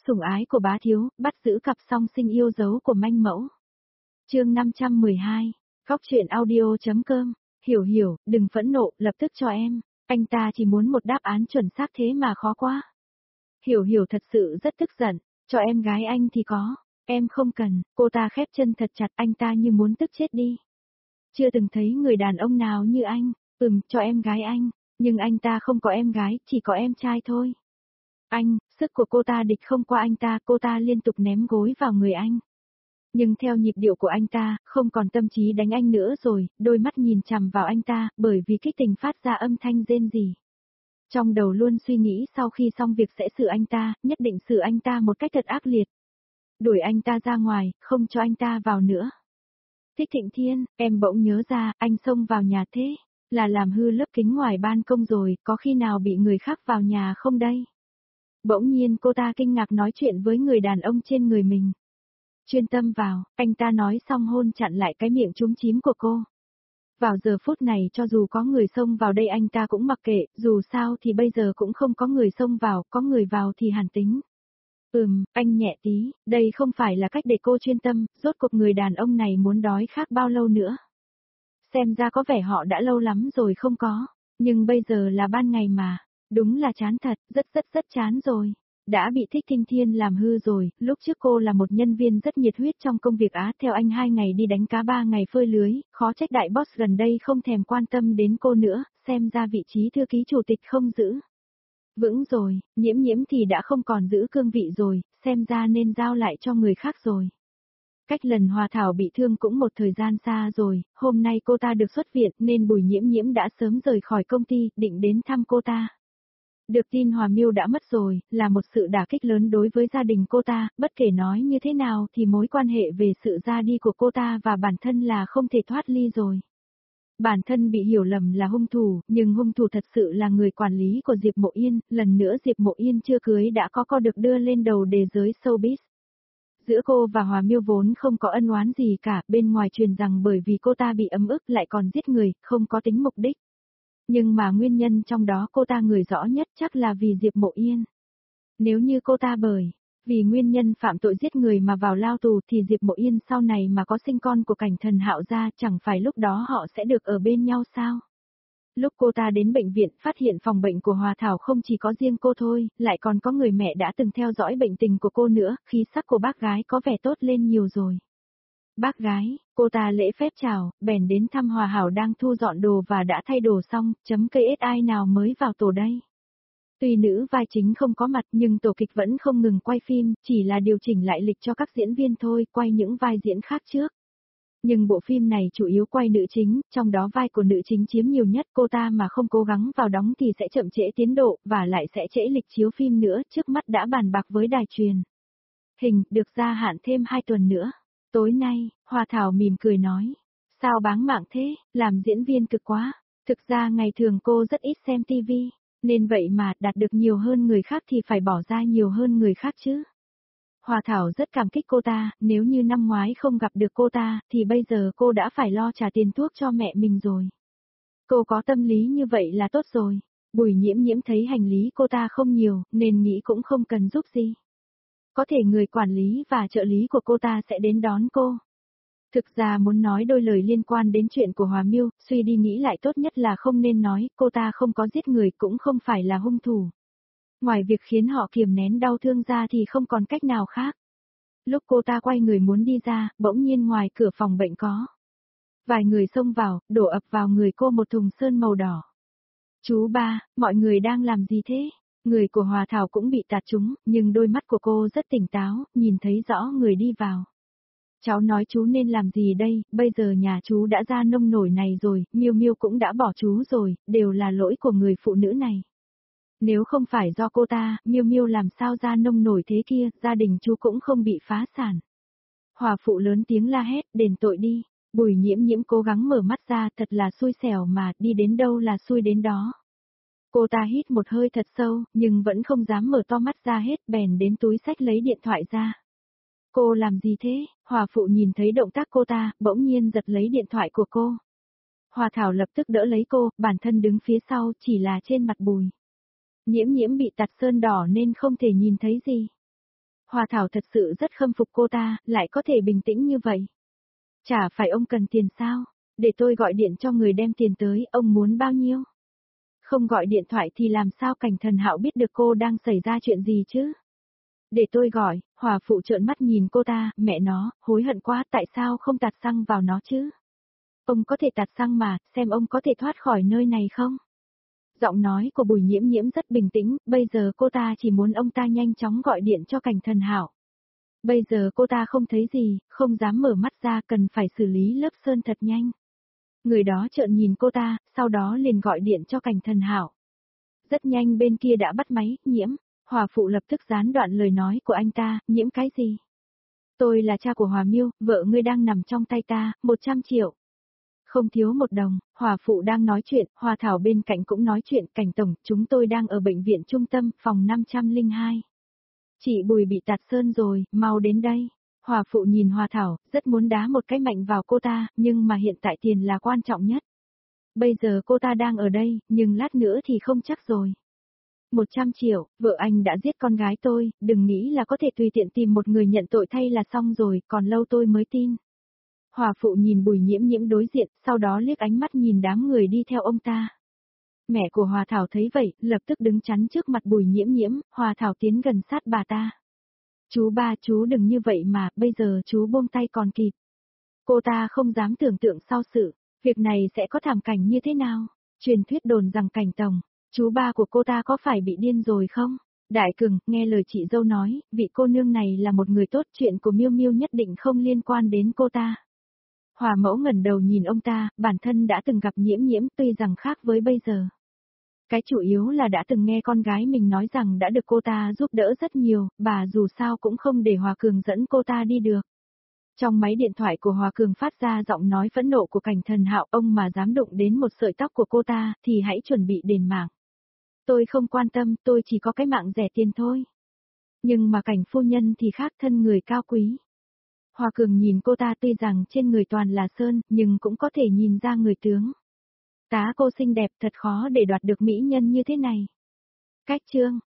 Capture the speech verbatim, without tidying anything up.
Sủng ái của bá thiếu, bắt giữ cặp song sinh yêu dấu của manh mẫu. Chương năm trăm mười hai, Khóc chuyện audio.com. Hiểu hiểu, đừng phẫn nộ, lập tức cho em. Anh ta chỉ muốn một đáp án chuẩn xác thế mà khó quá. Hiểu hiểu thật sự rất tức giận, cho em gái anh thì có, em không cần. Cô ta khép chân thật chặt, anh ta như muốn tức chết đi. Chưa từng thấy người đàn ông nào như anh. Ừm, cho em gái anh, nhưng anh ta không có em gái, chỉ có em trai thôi. Anh, sức của cô ta địch không qua anh ta, cô ta liên tục ném gối vào người anh. Nhưng theo nhịp điệu của anh ta, không còn tâm trí đánh anh nữa rồi, đôi mắt nhìn chằm vào anh ta, bởi vì kích tình phát ra âm thanh rên rỉ. Trong đầu luôn suy nghĩ sau khi xong việc sẽ xử anh ta, nhất định xử anh ta một cách thật ác liệt. Đuổi anh ta ra ngoài, không cho anh ta vào nữa. Thích Thịnh Thiên, em bỗng nhớ ra, anh xông vào nhà thế, là làm hư lớp kính ngoài ban công rồi, có khi nào bị người khác vào nhà không đây? Bỗng nhiên cô ta kinh ngạc nói chuyện với người đàn ông trên người mình. Chuyên tâm vào, anh ta nói xong hôn chặn lại cái miệng chúm chím của cô. Vào giờ phút này cho dù có người xông vào đây anh ta cũng mặc kệ, dù sao thì bây giờ cũng không có người xông vào, có người vào thì hẳn tính. Ừm, anh nhẹ tí, đây không phải là cách để cô chuyên tâm, rốt cuộc người đàn ông này muốn đói khát bao lâu nữa. Xem ra có vẻ họ đã lâu lắm rồi không có, nhưng bây giờ là ban ngày mà. Đúng là chán thật, rất rất rất chán rồi. Đã bị Thích Thịnh Thiên làm hư rồi, lúc trước cô là một nhân viên rất nhiệt huyết trong công việc Á, theo anh hai ngày đi đánh cá ba ngày phơi lưới, khó trách đại boss gần đây không thèm quan tâm đến cô nữa, xem ra vị trí thư ký chủ tịch không giữ. Vững rồi, Nhiễm Nhiễm thì đã không còn giữ cương vị rồi, xem ra nên giao lại cho người khác rồi. Cách lần Hòa Thảo bị thương cũng một thời gian xa rồi, hôm nay cô ta được xuất viện nên Bùi Nhiễm Nhiễm đã sớm rời khỏi công ty, định đến thăm cô ta. Được tin Hòa Miêu đã mất rồi, là một sự đả kích lớn đối với gia đình cô ta, bất kể nói như thế nào thì mối quan hệ về sự ra đi của cô ta và bản thân là không thể thoát ly rồi. Bản thân bị hiểu lầm là hung thủ, nhưng hung thủ thật sự là người quản lý của Diệp Mộ Yên, lần nữa Diệp Mộ Yên chưa cưới đã có co được đưa lên đầu đề giới showbiz. Giữa cô và Hòa Miêu vốn không có ân oán gì cả, bên ngoài truyền rằng bởi vì cô ta bị ấm ức lại còn giết người, không có tính mục đích. Nhưng mà nguyên nhân trong đó cô ta người rõ nhất chắc là vì Diệp Mộ Yên. Nếu như cô ta bởi vì nguyên nhân phạm tội giết người mà vào lao tù thì Diệp Mộ Yên sau này mà có sinh con của Cảnh Thần Hạo ra chẳng phải lúc đó họ sẽ được ở bên nhau sao? Lúc cô ta đến bệnh viện phát hiện phòng bệnh của Hòa Thảo không chỉ có riêng cô thôi, lại còn có người mẹ đã từng theo dõi bệnh tình của cô nữa, khí sắc của bác gái có vẻ tốt lên nhiều rồi. Bác gái, cô ta lễ phép chào, bèn đến thăm Hòa Hảo đang thu dọn đồ và đã thay đồ xong, chấm cây ét ai nào mới vào tổ đây. Tuy nữ vai chính không có mặt nhưng tổ kịch vẫn không ngừng quay phim, chỉ là điều chỉnh lại lịch cho các diễn viên thôi, quay những vai diễn khác trước. Nhưng bộ phim này chủ yếu quay nữ chính, trong đó vai của nữ chính chiếm nhiều nhất, cô ta mà không cố gắng vào đóng thì sẽ chậm trễ tiến độ, và lại sẽ trễ lịch chiếu phim nữa, trước mắt đã bàn bạc với đài truyền hình, được gia hạn thêm hai tuần nữa. Tối nay, Hòa Thảo mỉm cười nói, sao báng mạng thế, làm diễn viên cực quá, thực ra ngày thường cô rất ít xem tivi, nên vậy mà đạt được nhiều hơn người khác thì phải bỏ ra nhiều hơn người khác chứ. Hòa Thảo rất cảm kích cô ta, nếu như năm ngoái không gặp được cô ta, thì bây giờ cô đã phải lo trả tiền thuốc cho mẹ mình rồi. Cô có tâm lý như vậy là tốt rồi. Bùi Nhiễm Nhiễm thấy hành lý cô ta không nhiều, nên nghĩ cũng không cần giúp gì. Có thể người quản lý và trợ lý của cô ta sẽ đến đón cô. Thực ra muốn nói đôi lời liên quan đến chuyện của Hòa Miêu, suy đi nghĩ lại tốt nhất là không nên nói, cô ta không có giết người cũng không phải là hung thủ. Ngoài việc khiến họ kiềm nén đau thương ra thì không còn cách nào khác. Lúc cô ta quay người muốn đi ra, bỗng nhiên ngoài cửa phòng bệnh có vài người xông vào, đổ ập vào người cô một thùng sơn màu đỏ. Chú ba, mọi người đang làm gì thế? Người của Hòa Thảo cũng bị tạt trúng, nhưng đôi mắt của cô rất tỉnh táo, nhìn thấy rõ người đi vào. Cháu nói chú nên làm gì đây, bây giờ nhà chú đã ra nông nổi này rồi, Miêu Miêu cũng đã bỏ chú rồi, đều là lỗi của người phụ nữ này. Nếu không phải do cô ta, Miêu Miêu làm sao ra nông nổi thế kia, gia đình chú cũng không bị phá sản. Hòa phụ lớn tiếng la hét, đền tội đi. Bùi Nhiễm Nhiễm cố gắng mở mắt ra, thật là xui xẻo mà, đi đến đâu là xui đến đó. Cô ta hít một hơi thật sâu, nhưng vẫn không dám mở to mắt ra hết, bèn đến túi xách lấy điện thoại ra. Cô làm gì thế? Hòa phụ nhìn thấy động tác cô ta, bỗng nhiên giật lấy điện thoại của cô. Hòa Thảo lập tức đỡ lấy cô, bản thân đứng phía sau, chỉ là trên mặt Bùi Nhiễm Nhiễm bị tạt sơn đỏ nên không thể nhìn thấy gì. Hòa Thảo thật sự rất khâm phục cô ta, lại có thể bình tĩnh như vậy. Chả phải ông cần tiền sao? Để tôi gọi điện cho người đem tiền tới, ông muốn bao nhiêu? Không gọi điện thoại thì làm sao Cảnh Thần Hạo biết được cô đang xảy ra chuyện gì chứ? Để tôi gọi, Hòa Phụ trợn mắt nhìn cô ta, mẹ nó, hối hận quá, tại sao không tạt xăng vào nó chứ? Ông có thể tạt xăng mà, xem ông có thể thoát khỏi nơi này không? Giọng nói của Bùi Nhiễm Nhiễm rất bình tĩnh, bây giờ cô ta chỉ muốn ông ta nhanh chóng gọi điện cho Cảnh Thần Hạo. Bây giờ cô ta không thấy gì, không dám mở mắt ra, cần phải xử lý lớp sơn thật nhanh. Người đó trợn nhìn cô ta, sau đó liền gọi điện cho Cảnh Thần Hạo. Rất nhanh bên kia đã bắt máy, Nhiễm. Hòa Phụ lập tức gián đoạn lời nói của anh ta, Nhiễm cái gì? Tôi là cha của Hòa Miêu, vợ ngươi đang nằm trong tay ta, một trăm triệu. Không thiếu một đồng, Hòa Phụ đang nói chuyện, Hòa Thảo bên cạnh cũng nói chuyện, Cảnh Tổng, chúng tôi đang ở bệnh viện trung tâm, phòng năm trăm lẻ hai. Chị Bùi bị tạt sơn rồi, mau đến đây. Hòa Phụ nhìn Hòa Thảo, rất muốn đá một cái mạnh vào cô ta, nhưng mà hiện tại tiền là quan trọng nhất. Bây giờ cô ta đang ở đây, nhưng lát nữa thì không chắc rồi. một trăm triệu, vợ anh đã giết con gái tôi, đừng nghĩ là có thể tùy tiện tìm một người nhận tội thay là xong rồi, còn lâu tôi mới tin. Hòa Phụ nhìn Bùi Nhiễm Nhiễm đối diện, sau đó liếc ánh mắt nhìn đám người đi theo ông ta. Mẹ của Hòa Thảo thấy vậy, lập tức đứng chắn trước mặt Bùi Nhiễm Nhiễm, Hòa Thảo tiến gần sát bà ta. Chú ba, chú đừng như vậy mà, bây giờ chú buông tay còn kịp. Cô ta không dám tưởng tượng sau sự, việc này sẽ có thảm cảnh như thế nào. Truyền thuyết đồn rằng Cảnh Tổng, chú ba của cô ta có phải bị điên rồi không? Đại Cường, nghe lời chị dâu nói, vị cô nương này là một người tốt, chuyện của Miêu Miêu nhất định không liên quan đến cô ta. Hòa Mẫu ngẩng đầu nhìn ông ta, bản thân đã từng gặp Nhiễm Nhiễm, tuy rằng khác với bây giờ. Cái chủ yếu là đã từng nghe con gái mình nói rằng đã được cô ta giúp đỡ rất nhiều, bà dù sao cũng không để Hòa Cường dẫn cô ta đi được. Trong máy điện thoại của Hòa Cường phát ra giọng nói phẫn nộ của Cảnh Thần Hạo, ông mà dám đụng đến một sợi tóc của cô ta, thì hãy chuẩn bị đền mạng. Tôi không quan tâm, tôi chỉ có cái mạng rẻ tiền thôi. Nhưng mà Cảnh phu nhân thì khác, thân người cao quý. Hòa Cường nhìn cô ta, tuy rằng trên người toàn là sơn, nhưng cũng có thể nhìn ra người tướng. Tá cô xinh đẹp, thật khó để đoạt được mỹ nhân như thế này. Cách chương